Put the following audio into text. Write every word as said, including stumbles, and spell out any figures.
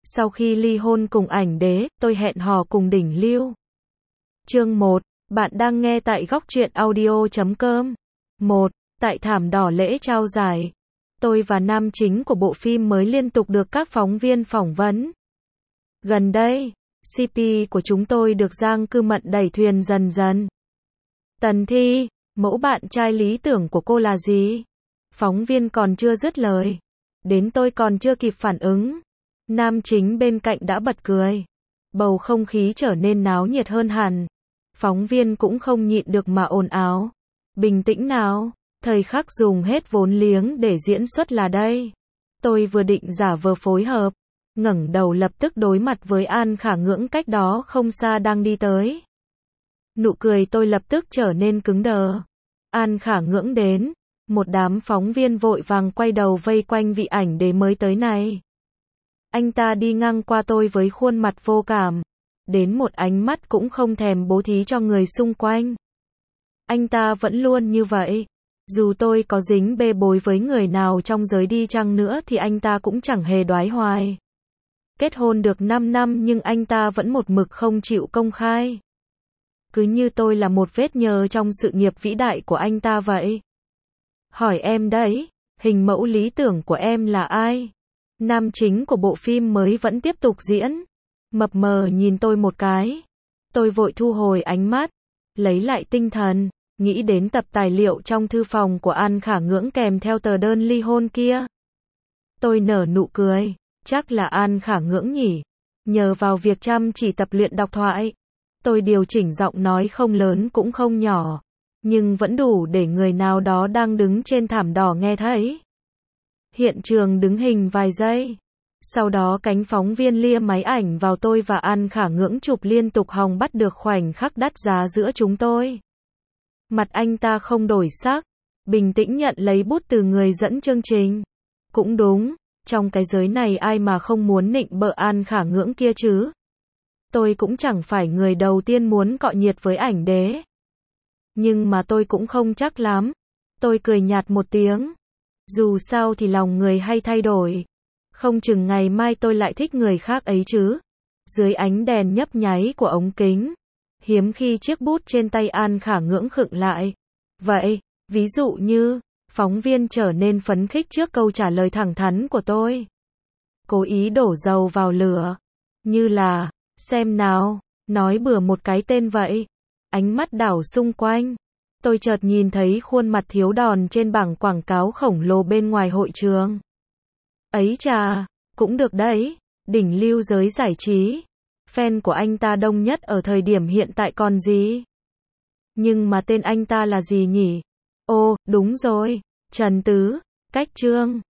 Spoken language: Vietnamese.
Sau khi ly hôn cùng ảnh đế, tôi hẹn hò cùng đỉnh lưu. Chương một. Bạn đang nghe tại góc truyện audio chấm com. một. Tại thảm đỏ lễ trao giải, tôi và nam chính của bộ phim mới liên tục được các phóng viên phỏng vấn. Gần đây, xê pê của chúng tôi được Giang Cư Mận đẩy thuyền dần dần. Tần Thi, mẫu bạn trai lý tưởng của cô là gì? Phóng viên còn chưa dứt lời. Đến tôi còn chưa kịp phản ứng. Nam chính bên cạnh đã bật cười. Bầu không khí trở nên náo nhiệt hơn hẳn. Phóng viên cũng không nhịn được mà ồn ào. Bình tĩnh nào, thời khắc dùng hết vốn liếng để diễn xuất là đây. Tôi vừa định giả vờ phối hợp, ngẩng đầu lập tức đối mặt với An Khả Ngưỡng cách đó không xa đang đi tới. Nụ cười tôi lập tức trở nên cứng đờ. An Khả Ngưỡng đến, một đám phóng viên vội vàng quay đầu vây quanh vị ảnh đế mới tới này. Anh ta đi ngang qua tôi với khuôn mặt vô cảm, đến một ánh mắt cũng không thèm bố thí cho người xung quanh. Anh ta vẫn luôn như vậy. Dù tôi có dính bê bối với người nào trong giới đi chăng nữa thì anh ta cũng chẳng hề đoái hoài. Kết hôn được năm năm nhưng anh ta vẫn một mực không chịu công khai. Cứ như tôi là một vết nhơ trong sự nghiệp vĩ đại của anh ta vậy. Hỏi em đấy, hình mẫu lý tưởng của em là ai? Nam chính của bộ phim mới vẫn tiếp tục diễn. Mập mờ nhìn tôi một cái. Tôi vội thu hồi ánh mắt, lấy lại tinh thần, nghĩ đến tập tài liệu trong thư phòng của An Khả Ngưỡng kèm theo tờ đơn ly hôn kia. Tôi nở nụ cười, chắc là An Khả Ngưỡng nhỉ. Nhờ vào việc chăm chỉ tập luyện đọc thoại, tôi điều chỉnh giọng nói không lớn cũng không nhỏ, nhưng vẫn đủ để người nào đó đang đứng trên thảm đỏ nghe thấy. Hiện trường đứng hình vài giây. Sau đó cánh phóng viên lia máy ảnh vào tôi và An Khả Ngưỡng chụp liên tục hòng bắt được khoảnh khắc đắt giá giữa chúng tôi. Mặt anh ta không đổi sắc, bình tĩnh nhận lấy bút từ người dẫn chương trình. Cũng đúng, trong cái giới này ai mà không muốn nịnh bợ An Khả Ngưỡng kia chứ. Tôi cũng chẳng phải người đầu tiên muốn cọ nhiệt với ảnh đế. Nhưng mà tôi cũng không chắc lắm. Tôi cười nhạt một tiếng. Dù sao thì lòng người hay thay đổi. Không chừng ngày mai tôi lại thích người khác ấy chứ. Dưới ánh đèn nhấp nháy của ống kính, hiếm khi chiếc bút trên tay An Khả Ngưỡng khựng lại. Vậy, ví dụ như, phóng viên trở nên phấn khích trước câu trả lời thẳng thắn của tôi. Cố ý đổ dầu vào lửa. Như là, xem nào, nói bừa một cái tên vậy. Ánh mắt đảo xung quanh. Tôi chợt nhìn thấy khuôn mặt thiếu đòn trên bảng quảng cáo khổng lồ bên ngoài hội trường. Ấy chà, cũng được đấy, đỉnh lưu giới giải trí. Fan của anh ta đông nhất ở thời điểm hiện tại còn gì? Nhưng mà tên anh ta là gì nhỉ? Ô, đúng rồi, Trần Tứ, Cách Trương.